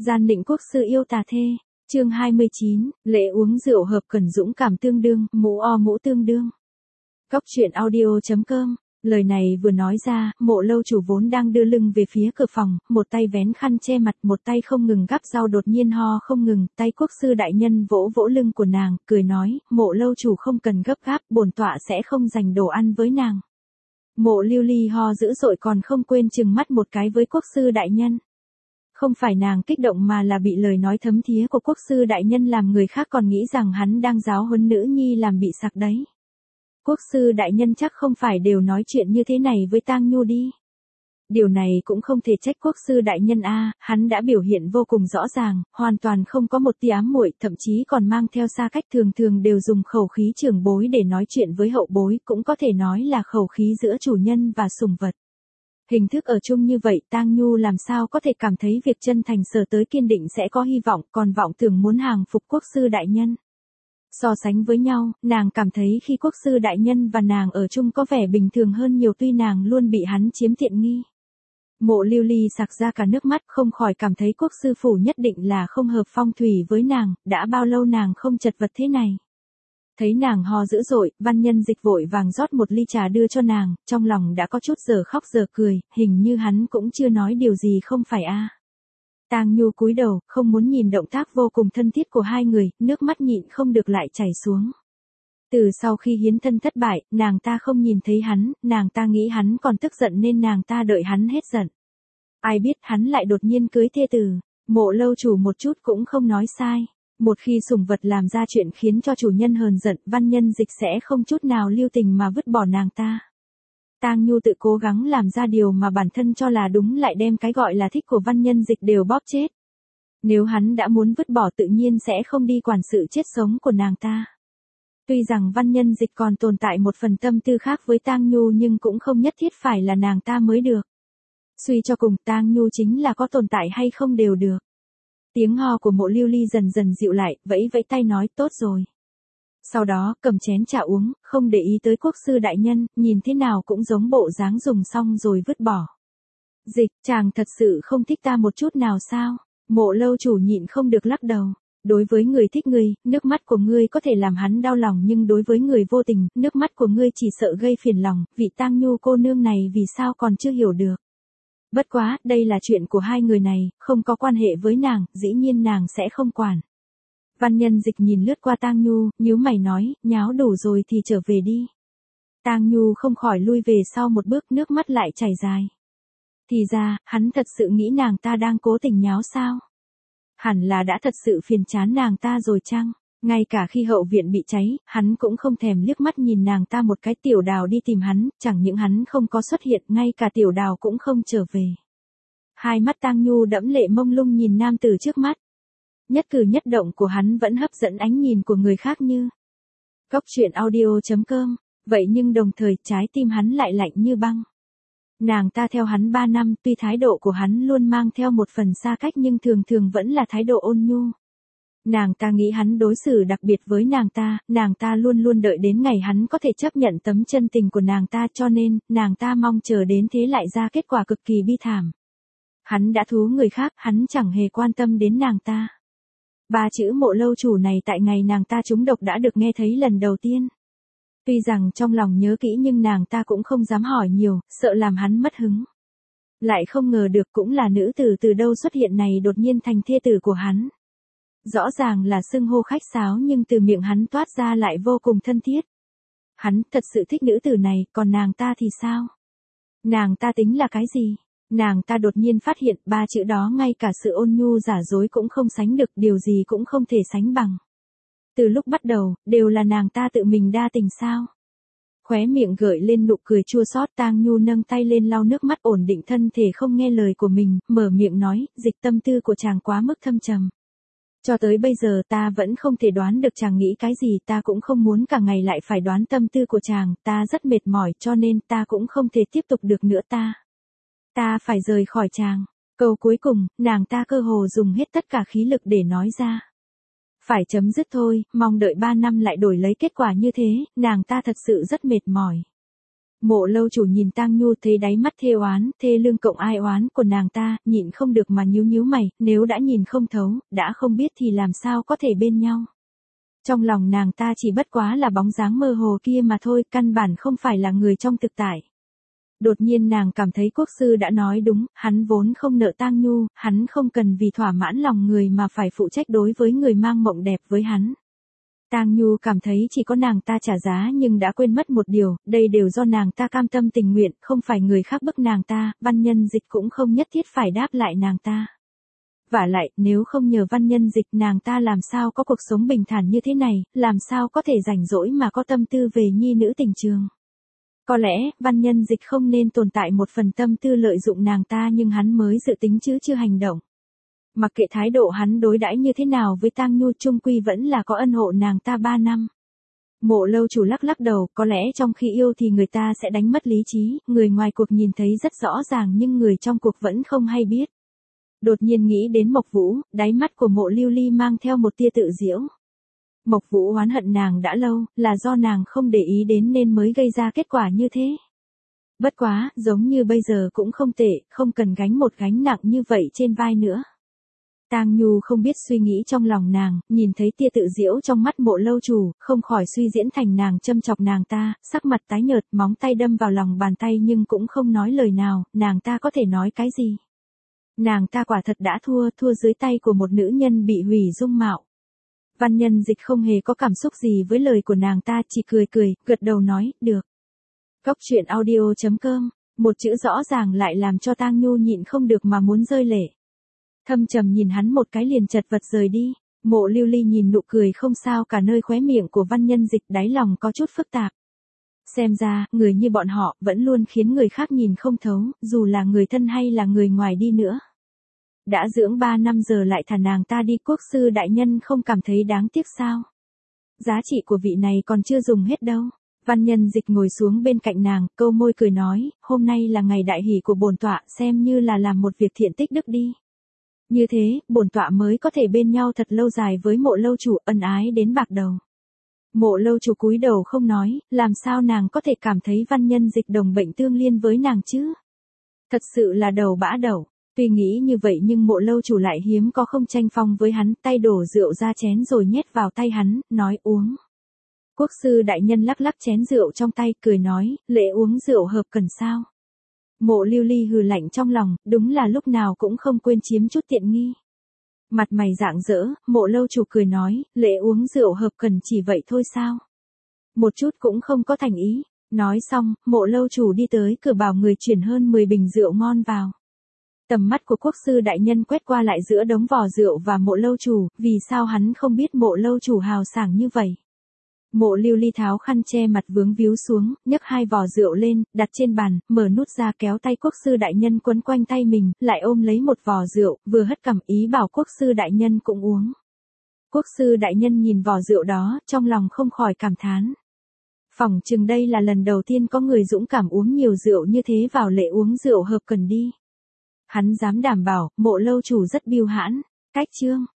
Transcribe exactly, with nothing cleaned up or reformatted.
Gian định quốc sư yêu tà thê, chương hai mươi chín, lễ uống rượu hợp cần dũng cảm tương đương, mũ o mũ tương đương. Cóc truyện audio chấm com. Lời này vừa nói ra, Mộ lâu chủ vốn đang đưa lưng về phía cửa phòng, một tay vén khăn che mặt, một tay không ngừng gắp rau đột nhiên ho không ngừng, tay quốc sư đại nhân vỗ vỗ lưng của nàng, cười nói, Mộ lâu chủ không cần gấp gáp, bổn tọa sẽ không dành đồ ăn với nàng. Mộ Lưu Ly ho dữ dội còn không quên chừng mắt một cái với quốc sư đại nhân. Không phải nàng kích động mà là bị lời nói thấm thía của quốc sư đại nhân làm người khác còn nghĩ rằng hắn đang giáo huấn nữ nhi làm bị sặc đấy. Quốc sư đại nhân chắc không phải đều nói chuyện như thế này với Tang Nhu đi. Điều này cũng không thể trách quốc sư đại nhân a, hắn đã biểu hiện vô cùng rõ ràng, hoàn toàn không có một tia ám muội, thậm chí còn mang theo xa cách, thường thường đều dùng khẩu khí trưởng bối để nói chuyện với hậu bối, cũng có thể nói là khẩu khí giữa chủ nhân và sủng vật. Hình thức ở chung như vậy, Tang Nhu làm sao có thể cảm thấy việc chân thành sở tới kiên định sẽ có hy vọng, còn vọng tưởng muốn hàng phục quốc sư đại nhân. So sánh với nhau, nàng cảm thấy khi quốc sư đại nhân và nàng ở chung có vẻ bình thường hơn nhiều, tuy nàng luôn bị hắn chiếm tiện nghi. Mộ Lưu Ly sặc ra cả nước mắt, không khỏi cảm thấy quốc sư phủ nhất định là không hợp phong thủy với nàng, đã bao lâu nàng không chật vật thế này. Thấy nàng ho dữ dội, Văn Nhân Dịch vội vàng rót một ly trà đưa cho nàng, trong lòng đã có chút giờ khóc giờ cười, hình như hắn cũng chưa nói điều gì không phải a. À. Tang Nhu cúi đầu, không muốn nhìn động tác vô cùng thân thiết của hai người, nước mắt nhịn không được lại chảy xuống. Từ sau khi hiến thân thất bại, nàng ta không nhìn thấy hắn, nàng ta nghĩ hắn còn tức giận nên nàng ta đợi hắn hết giận. Ai biết hắn lại đột nhiên cưới thê tử, Mộ lâu chủ một chút cũng không nói sai. Một khi sủng vật làm ra chuyện khiến cho chủ nhân hờn giận, Văn Nhân Dịch sẽ không chút nào lưu tình mà vứt bỏ nàng ta. Tang Nhu tự cố gắng làm ra điều mà bản thân cho là đúng, lại đem cái gọi là thích của Văn Nhân Dịch đều bóp chết. Nếu hắn đã muốn vứt bỏ tự nhiên sẽ không đi quản sự chết sống của nàng ta. Tuy rằng Văn Nhân Dịch còn tồn tại một phần tâm tư khác với Tang Nhu nhưng cũng không nhất thiết phải là nàng ta mới được. Suy cho cùng, Tang Nhu chính là có tồn tại hay không đều được. Tiếng ho của Mộ Lưu Ly dần dần dịu lại, vẫy vẫy tay nói tốt rồi. Sau đó, cầm chén trà uống, không để ý tới quốc sư đại nhân, nhìn thế nào cũng giống bộ dáng dùng xong rồi vứt bỏ. Dịch, chàng thật sự không thích ta một chút nào sao? Mộ lâu chủ nhịn không được lắc đầu. Đối với người thích ngươi, nước mắt của ngươi có thể làm hắn đau lòng, nhưng đối với người vô tình, nước mắt của ngươi chỉ sợ gây phiền lòng, vị Tang Nhu cô nương này vì sao còn chưa hiểu được. Bất quá, đây là chuyện của hai người này, không có quan hệ với nàng, dĩ nhiên nàng sẽ không quản. Văn Nhân Dịch nhìn lướt qua Tang Nhu, nhíu mày nói, nháo đủ rồi thì trở về đi. Tang Nhu không khỏi lui về sau một bước, nước mắt lại chảy dài. Thì ra, hắn thật sự nghĩ nàng ta đang cố tình nháo sao? Hẳn là đã thật sự phiền chán nàng ta rồi chăng? Ngay cả khi hậu viện bị cháy, hắn cũng không thèm liếc mắt nhìn nàng ta một cái. Tiểu Đào đi tìm hắn, chẳng những hắn không có xuất hiện, ngay cả Tiểu Đào cũng không trở về. Hai mắt Tang Nhu đẫm lệ mông lung nhìn nam tử trước mắt. Nhất cử nhất động của hắn vẫn hấp dẫn ánh nhìn của người khác như. Cóc truyện audio chấm com, vậy nhưng đồng thời trái tim hắn lại lạnh như băng. Nàng ta theo hắn ba năm, tuy thái độ của hắn luôn mang theo một phần xa cách nhưng thường thường vẫn là thái độ ôn nhu. Nàng ta nghĩ hắn đối xử đặc biệt với nàng ta, nàng ta luôn luôn đợi đến ngày hắn có thể chấp nhận tấm chân tình của nàng ta, cho nên, nàng ta mong chờ đến thế lại ra kết quả cực kỳ bi thảm. Hắn đã thú người khác, hắn chẳng hề quan tâm đến nàng ta. Ba chữ Mộ lâu chủ này tại ngày nàng ta trúng độc đã được nghe thấy lần đầu tiên. Tuy rằng trong lòng nhớ kỹ nhưng nàng ta cũng không dám hỏi nhiều, sợ làm hắn mất hứng. Lại không ngờ được cũng là nữ tử từ đâu xuất hiện này đột nhiên thành thê tử của hắn. Rõ ràng là xưng hô khách sáo nhưng từ miệng hắn toát ra lại vô cùng thân thiết. Hắn thật sự thích nữ tử này, còn nàng ta thì sao? Nàng ta tính là cái gì? Nàng ta đột nhiên phát hiện ba chữ đó ngay cả sự ôn nhu giả dối cũng không sánh được, điều gì cũng không thể sánh bằng. Từ lúc bắt đầu, đều là nàng ta tự mình đa tình sao? Khóe miệng gợi lên nụ cười chua xót, Tang Nhu nâng tay lên lau nước mắt ổn định thân thể không nghe lời của mình, mở miệng nói, Dịch, tâm tư của chàng quá mức thâm trầm. Cho tới bây giờ ta vẫn không thể đoán được chàng nghĩ cái gì, ta cũng không muốn cả ngày lại phải đoán tâm tư của chàng, ta rất mệt mỏi cho nên ta cũng không thể tiếp tục được nữa ta. Ta phải rời khỏi chàng. Câu cuối cùng, nàng ta cơ hồ dùng hết tất cả khí lực để nói ra. Phải chấm dứt thôi, mong đợi ba năm lại đổi lấy kết quả như thế, nàng ta thật sự rất mệt mỏi. Mộ lâu chủ nhìn Tang Nhu thấy đáy mắt thê oán, thê lương cộng ai oán của nàng ta, nhịn không được mà nhíu nhíu mày, nếu đã nhìn không thấu, đã không biết thì làm sao có thể bên nhau. Trong lòng nàng ta chỉ bất quá là bóng dáng mơ hồ kia mà thôi, căn bản không phải là người trong thực tại. Đột nhiên nàng cảm thấy quốc sư đã nói đúng, hắn vốn không nợ Tang Nhu, hắn không cần vì thỏa mãn lòng người mà phải phụ trách đối với người mang mộng đẹp với hắn. Tang Nhu cảm thấy chỉ có nàng ta trả giá nhưng đã quên mất một điều, đây đều do nàng ta cam tâm tình nguyện, không phải người khác bức nàng ta, Văn Nhân Dịch cũng không nhất thiết phải đáp lại nàng ta. Vả lại, nếu không nhờ Văn Nhân Dịch nàng ta làm sao có cuộc sống bình thản như thế này, làm sao có thể rảnh rỗi mà có tâm tư về nhi nữ tình trường. Có lẽ, Văn Nhân Dịch không nên tồn tại một phần tâm tư lợi dụng nàng ta nhưng hắn mới dự tính chứ chưa hành động. Mặc kệ thái độ hắn đối đãi như thế nào với Tang Nhu chung quy vẫn là có ân hộ nàng ta ba năm. Mộ lâu chủ lắc lắc đầu, có lẽ trong khi yêu thì người ta sẽ đánh mất lý trí, người ngoài cuộc nhìn thấy rất rõ ràng nhưng người trong cuộc vẫn không hay biết. Đột nhiên nghĩ đến Mộc Vũ, đáy mắt của Mộ Lưu Ly mang theo một tia tự giễu. Mộc Vũ oán hận nàng đã lâu, là do nàng không để ý đến nên mới gây ra kết quả như thế. Bất quá, giống như bây giờ cũng không tệ, không cần gánh một gánh nặng như vậy trên vai nữa. Tang Nhu không biết suy nghĩ trong lòng nàng, nhìn thấy tia tự giễu trong mắt Mộ lâu chủ, không khỏi suy diễn thành nàng châm chọc nàng ta, sắc mặt tái nhợt, móng tay đâm vào lòng bàn tay nhưng cũng không nói lời nào, nàng ta có thể nói cái gì. Nàng ta quả thật đã thua, thua dưới tay của một nữ nhân bị hủy dung mạo. Văn Nhân Dịch không hề có cảm xúc gì với lời của nàng ta, chỉ cười cười, gật đầu nói, được. Cốc truyện audio chấm com, một chữ rõ ràng lại làm cho Tang Nhu nhịn không được mà muốn rơi lệ. Thâm trầm nhìn hắn một cái liền chật vật rời đi, Mộ Lưu Ly nhìn nụ cười không sao cả nơi khóe miệng của Văn Nhân Dịch, đáy lòng có chút phức tạp. Xem ra, người như bọn họ, vẫn luôn khiến người khác nhìn không thấu, dù là người thân hay là người ngoài đi nữa. Đã dưỡng ba năm giờ lại thả nàng ta đi, quốc sư đại nhân không cảm thấy đáng tiếc sao? Giá trị của vị này còn chưa dùng hết đâu. Văn Nhân Dịch ngồi xuống bên cạnh nàng, câu môi cười nói, hôm nay là ngày đại hỷ của bổn tọa, xem như là làm một việc thiện tích đức đi. Như thế, bổn tọa mới có thể bên nhau thật lâu dài với Mộ lâu chủ, ân ái đến bạc đầu. Mộ lâu chủ cúi đầu không nói, làm sao nàng có thể cảm thấy Văn Nhân Dịch đồng bệnh tương liên với nàng chứ? Thật sự là đầu bã đầu. Tuy nghĩ như vậy nhưng Mộ lâu chủ lại hiếm có không tranh phong với hắn, tay đổ rượu ra chén rồi nhét vào tay hắn, nói uống. Quốc sư đại nhân lắc lắc chén rượu trong tay, cười nói, lễ uống rượu hợp cần sao? Mộ Lưu Ly hừ lạnh trong lòng, đúng là lúc nào cũng không quên chiếm chút tiện nghi. Mặt mày rạng rỡ, Mộ lâu chủ cười nói, lễ uống rượu hợp cần chỉ vậy thôi sao? Một chút cũng không có thành ý. Nói xong, Mộ lâu chủ đi tới cửa bảo người chuyển hơn mười bình rượu ngon vào. Tầm mắt của quốc sư đại nhân quét qua lại giữa đống vò rượu và Mộ lâu chủ, vì sao hắn không biết Mộ lâu chủ hào sảng như vậy. Mộ Lưu Ly tháo khăn che mặt vướng víu xuống, nhấc hai vò rượu lên, đặt trên bàn, mở nút ra kéo tay quốc sư đại nhân quấn quanh tay mình, lại ôm lấy một vò rượu, vừa hất cằm ý bảo quốc sư đại nhân cũng uống. Quốc sư đại nhân nhìn vò rượu đó, trong lòng không khỏi cảm thán. Phỏng chừng đây là lần đầu tiên có người dũng cảm uống nhiều rượu như thế vào lễ uống rượu hợp cần đi. Hắn dám đảm bảo, Mộ lâu chủ rất biêu hãn. Cách chương